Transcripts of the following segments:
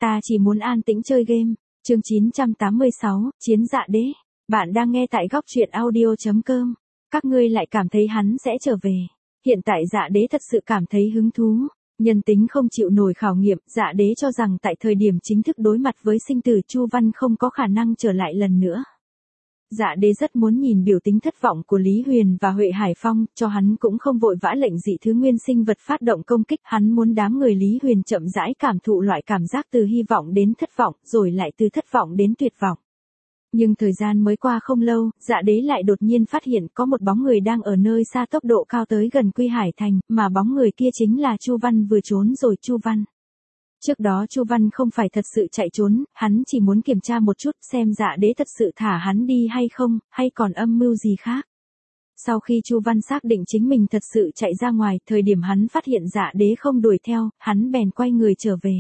ta chỉ muốn an tĩnh chơi game. Chương 986, Chiến Dạ Đế. Bạn đang nghe tại góc truyện audio.com. Các ngươi lại cảm thấy hắn sẽ trở về. Hiện tại Dạ Đế thật sự cảm thấy hứng thú. Nhân tính không chịu nổi khảo nghiệm, Dạ Đế cho rằng tại thời điểm chính thức đối mặt với sinh tử Chu Văn không có khả năng trở lại lần nữa. Dạ Đế rất muốn nhìn biểu tính thất vọng của Lý Huyền và Huệ Hải Phong, cho hắn cũng không vội vã lệnh dị thứ nguyên sinh vật phát động công kích, hắn muốn đám người Lý Huyền chậm rãi cảm thụ loại cảm giác từ hy vọng đến thất vọng, rồi lại từ thất vọng đến tuyệt vọng. Nhưng thời gian mới qua không lâu, Dạ Đế lại đột nhiên phát hiện có một bóng người đang ở nơi xa tốc độ cao tới gần Quy Hải Thành, mà bóng người kia chính là Chu Văn vừa trốn rồi Chu Văn. Trước đó Chu Văn không phải thật sự chạy trốn, hắn chỉ muốn kiểm tra một chút xem Dạ Đế thật sự thả hắn đi hay không, hay còn âm mưu gì khác. Sau khi Chu Văn xác định chính mình thật sự chạy ra ngoài, thời điểm hắn phát hiện Dạ Đế không đuổi theo, hắn bèn quay người trở về.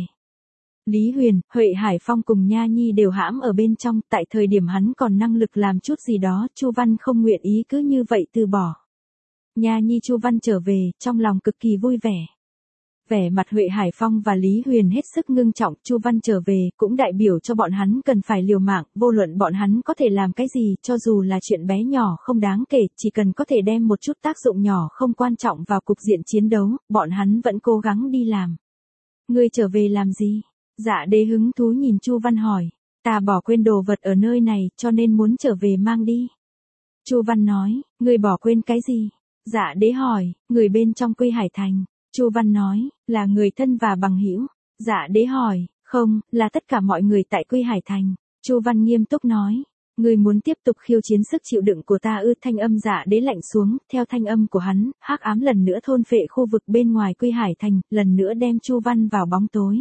Lý Huyền, Huệ Hải Phong cùng Nha Nhi đều hãm ở bên trong, tại thời điểm hắn còn năng lực làm chút gì đó, Chu Văn không nguyện ý cứ như vậy từ bỏ. Nha Nhi Chu Văn trở về, trong lòng cực kỳ vui vẻ. Vẻ mặt Huệ Hải Phong và Lý Huyền hết sức ngưng trọng, Chu Văn trở về, cũng đại biểu cho bọn hắn cần phải liều mạng, vô luận bọn hắn có thể làm cái gì, cho dù là chuyện bé nhỏ không đáng kể, chỉ cần có thể đem một chút tác dụng nhỏ không quan trọng vào cục diện chiến đấu, bọn hắn vẫn cố gắng đi làm. Ngươi trở về làm gì? Dạ Đế hứng thú nhìn Chu Văn hỏi. Ta bỏ quên đồ vật ở nơi này, cho nên muốn trở về mang đi. Chu Văn nói, ngươi bỏ quên cái gì? Dạ Đế hỏi, người bên trong Quy Hải Thành. Chu Văn nói, là người thân và bằng hữu. Dạ Đế hỏi, không, là tất cả mọi người tại Quy Hải Thành. Chu Văn nghiêm túc nói, ngươi muốn tiếp tục khiêu chiến sức chịu đựng của ta ư? Thanh âm Dạ Đế lạnh xuống, theo thanh âm của hắn, hắc ám lần nữa thôn phệ khu vực bên ngoài Quy Hải Thành, lần nữa đem Chu Văn vào bóng tối.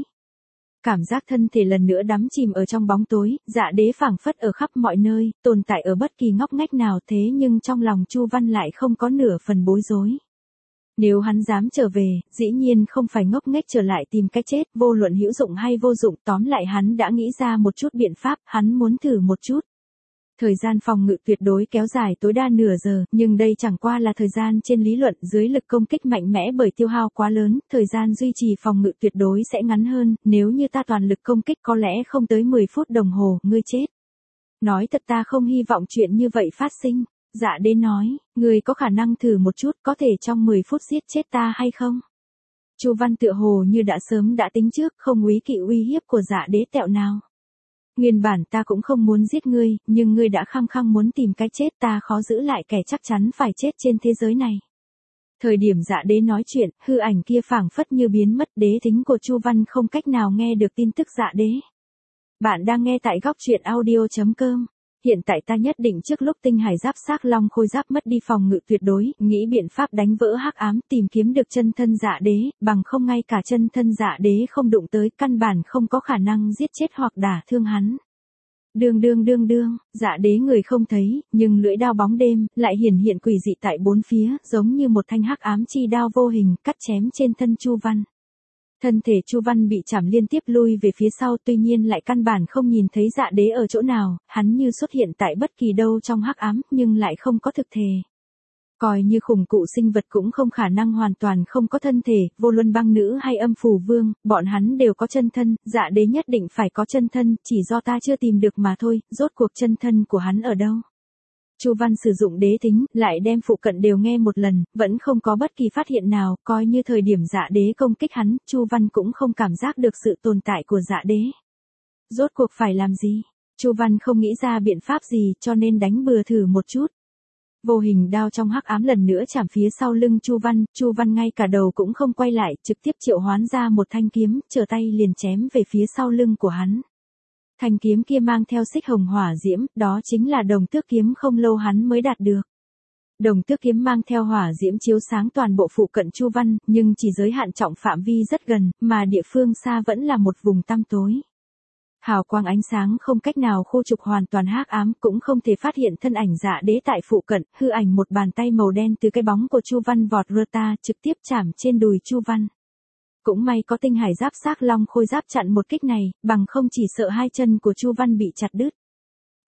Cảm giác thân thể lần nữa đắm chìm ở trong bóng tối, Dạ Đế phảng phất ở khắp mọi nơi, tồn tại ở bất kỳ ngóc ngách nào, thế nhưng trong lòng Chu Văn lại không có nửa phần bối rối. Nếu hắn dám trở về, dĩ nhiên không phải ngốc nghếch trở lại tìm cái chết, vô luận hữu dụng hay vô dụng, tóm lại hắn đã nghĩ ra một chút biện pháp, hắn muốn thử một chút. Thời gian phòng ngự tuyệt đối kéo dài tối đa nửa giờ, nhưng đây chẳng qua là thời gian trên lý luận, dưới lực công kích mạnh mẽ bởi tiêu hao quá lớn, thời gian duy trì phòng ngự tuyệt đối sẽ ngắn hơn, nếu như ta toàn lực công kích có lẽ không tới 10 phút đồng hồ, ngươi chết. Nói thật ta không hy vọng chuyện như vậy phát sinh. Dạ Đế nói, ngươi có khả năng thử một chút, có thể trong 10 phút giết chết ta hay không? Chu Văn tựa hồ như đã sớm đã tính trước, không úy kỵ uy hiếp của Dạ Đế tẹo nào. Nguyên bản ta cũng không muốn giết ngươi, nhưng ngươi đã khăng khăng muốn tìm cái chết, ta khó giữ lại kẻ chắc chắn phải chết trên thế giới này. Thời điểm Dạ Đế nói chuyện, hư ảnh kia phảng phất như biến mất, đế thính của Chu Văn không cách nào nghe được tin tức Dạ Đế. Bạn đang nghe tại góc truyện audio.com. Hiện tại ta nhất định trước lúc tinh hải giáp xác long khôi giáp mất đi phòng ngự tuyệt đối, nghĩ biện pháp đánh vỡ hắc ám, tìm kiếm được chân thân Dạ Đế, bằng không ngay cả chân thân Dạ Đế không đụng tới, căn bản không có khả năng giết chết hoặc đả thương hắn. Đương, Dạ Đế người không thấy, nhưng lưỡi đao bóng đêm lại hiển hiện quỷ dị tại bốn phía, giống như một thanh hắc ám chi đao vô hình, cắt chém trên thân Chu Văn. Thân thể Chu Văn bị chảm liên tiếp lui về phía sau, tuy nhiên lại căn bản không nhìn thấy Dạ Đế ở chỗ nào, hắn như xuất hiện tại bất kỳ đâu trong hắc ám, nhưng lại không có thực thể. Coi như khủng cụ sinh vật cũng không khả năng hoàn toàn không có thân thể, vô luận băng nữ hay âm phù vương, bọn hắn đều có chân thân, Dạ Đế nhất định phải có chân thân, chỉ do ta chưa tìm được mà thôi, rốt cuộc chân thân của hắn ở đâu? Chu Văn sử dụng đế tính, lại đem phụ cận đều nghe một lần, vẫn không có bất kỳ phát hiện nào, coi như thời điểm Dạ Đế công kích hắn, Chu Văn cũng không cảm giác được sự tồn tại của Dạ Đế. Rốt cuộc phải làm gì? Chu Văn không nghĩ ra biện pháp gì, cho nên đánh bừa thử một chút. Vô hình đao trong hắc ám lần nữa chạm phía sau lưng Chu Văn ngay cả đầu cũng không quay lại, trực tiếp triệu hoán ra một thanh kiếm, trở tay liền chém về phía sau lưng của hắn. Thanh kiếm kia mang theo xích hồng hỏa diễm, đó chính là Đồng Tước kiếm không lâu hắn mới đạt được. Đồng Tước kiếm mang theo hỏa diễm chiếu sáng toàn bộ phụ cận Chu Văn, nhưng chỉ giới hạn trọng phạm vi rất gần, mà địa phương xa vẫn là một vùng tăm tối. Hào quang ánh sáng không cách nào khu trục hoàn toàn hắc ám, cũng không thể phát hiện thân ảnh Dạ Đế tại phụ cận, hư ảnh một bàn tay màu đen từ cái bóng của Chu Văn vọt ra, trực tiếp chạm trên đùi Chu Văn. Cũng may có tinh hải giáp xác long khôi giáp chặn một kích này, bằng không chỉ sợ hai chân của Chu Văn bị chặt đứt.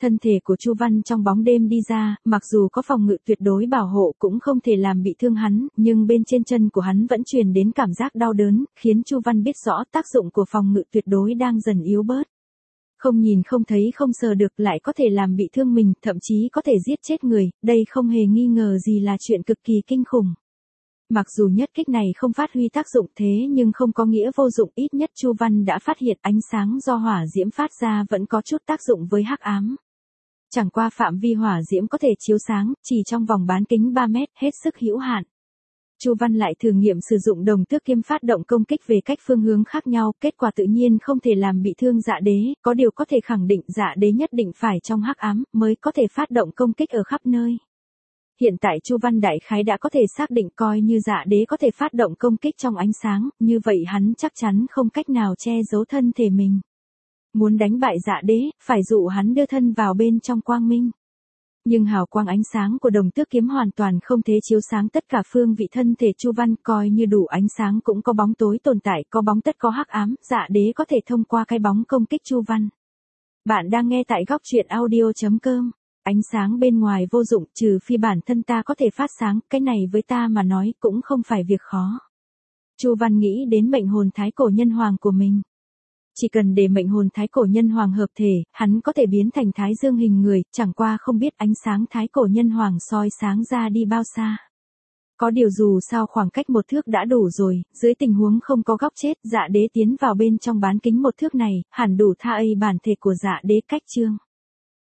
Thân thể của Chu Văn trong bóng đêm đi ra, mặc dù có phòng ngự tuyệt đối bảo hộ cũng không thể làm bị thương hắn, nhưng bên trên chân của hắn vẫn truyền đến cảm giác đau đớn, khiến Chu Văn biết rõ tác dụng của phòng ngự tuyệt đối đang dần yếu bớt. Không nhìn không thấy không sờ được lại có thể làm bị thương mình, thậm chí có thể giết chết người, đây không hề nghi ngờ gì là chuyện cực kỳ kinh khủng. Mặc dù nhất kích này không phát huy tác dụng thế nhưng không có nghĩa vô dụng, ít nhất Chu Văn đã phát hiện ánh sáng do hỏa diễm phát ra vẫn có chút tác dụng với hắc ám. Chẳng qua phạm vi hỏa diễm có thể chiếu sáng, chỉ trong vòng bán kính 3 mét, hết sức hữu hạn. Chu Văn lại thử nghiệm sử dụng đồng tước kiếm phát động công kích về cách phương hướng khác nhau, kết quả tự nhiên không thể làm bị thương Dạ Đế, có điều có thể khẳng định Dạ Đế nhất định phải trong hắc ám mới có thể phát động công kích ở khắp nơi. Hiện tại Chu Văn đại khái đã có thể xác định coi như Dạ Đế có thể phát động công kích trong ánh sáng, như vậy hắn chắc chắn không cách nào che giấu thân thể mình. Muốn đánh bại Dạ Đế, phải dụ hắn đưa thân vào bên trong quang minh. Nhưng hào quang ánh sáng của đồng tước kiếm hoàn toàn không thể chiếu sáng tất cả phương vị thân thể Chu Văn, coi như đủ ánh sáng cũng có bóng tối tồn tại, có bóng tất có hắc ám, Dạ Đế có thể thông qua cái bóng công kích Chu Văn. Bạn đang nghe tại góc truyện audio.com. Ánh sáng bên ngoài vô dụng, trừ phi bản thân ta có thể phát sáng, cái này với ta mà nói cũng không phải việc khó. Chu Văn nghĩ đến mệnh hồn thái cổ nhân hoàng của mình. Chỉ cần để mệnh hồn thái cổ nhân hoàng hợp thể, hắn có thể biến thành thái dương hình người, chẳng qua không biết ánh sáng thái cổ nhân hoàng soi sáng ra đi bao xa. Có điều dù sao khoảng cách 1 thước đã đủ rồi, dưới tình huống không có góc chết, Dạ Đế tiến vào bên trong bán kính 1 thước này, hẳn đủ tha bản thể của Dạ Đế cách trương.